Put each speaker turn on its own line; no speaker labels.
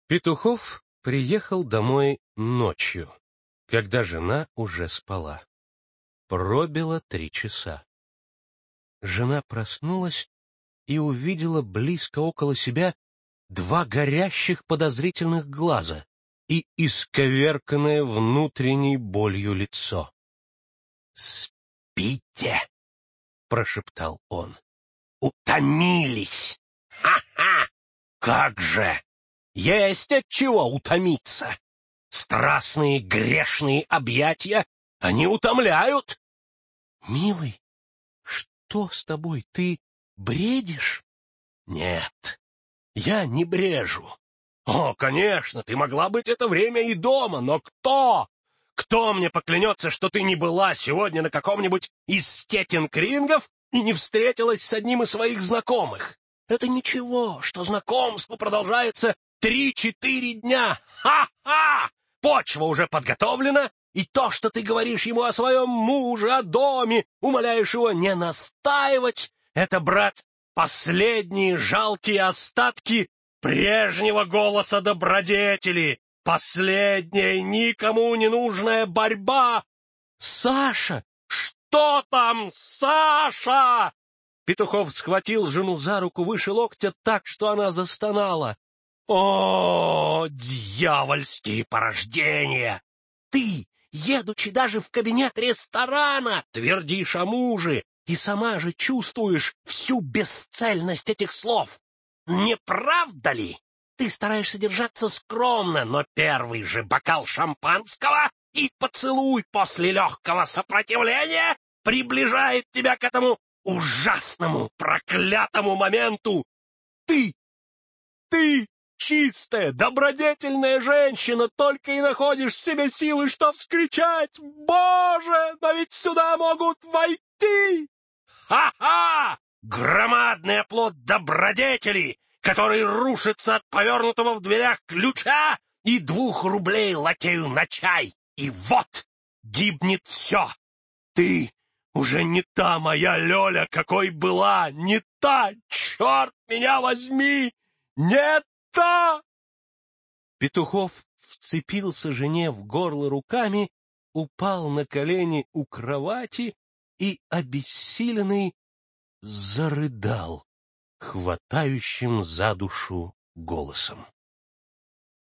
Петухов приехал домой ночью, когда жена уже спала. Пробило 3 часа. Жена проснулась и увидела близко около себя 2 горящих подозрительных глаза и исковерканное внутренней болью лицо. «Спите!» — прошептал он. «Утомились! Ха-ха! Как же! Есть от чего утомиться! Страстные грешные объятия, они утомляют!» «Милый, что с тобой? Ты бредишь?» «Нет, я не брежу. О, конечно, ты могла быть это время и дома, но кто? Кто мне поклянется, что ты не была сегодня на каком-нибудь из стетинг-рингов и не встретилась с одним из своих знакомых? Это ничего, что знакомство продолжается 3-4 дня. Ха-ха! Почва уже подготовлена, и то, что ты говоришь ему о своем муже, о доме, умоляешь его не настаивать, это, брат, последние жалкие остатки прежнего голоса добродетели, последняя никому не нужная борьба. Саша! Что там, Саша? Петухов схватил жену за руку выше локтя так, что она застонала. О, дьявольские порождения! Ты, едучи даже в кабинет ресторана, твердишь о муже, и сама же чувствуешь всю бесцельность этих слов. Не правда ли? Ты стараешься держаться скромно, но первый же бокал шампанского и поцелуй после легкого сопротивления приближает тебя к этому ужасному, проклятому моменту. Ты чистая, добродетельная женщина, только и находишь в себе силы, что вскричать: «Боже, но ведь сюда могут войти!» Ха-ха! Громадный оплот добродетели, который рушится от повернутого в дверях ключа и 2 рублей лакею на чай. И вот гибнет все. Ты уже не та моя Лёля, какой была, не та, черт меня возьми, не та! Петухов вцепился жене в горло руками, упал на колени у кровати и, обессиленный, зарыдал хватающим за душу голосом.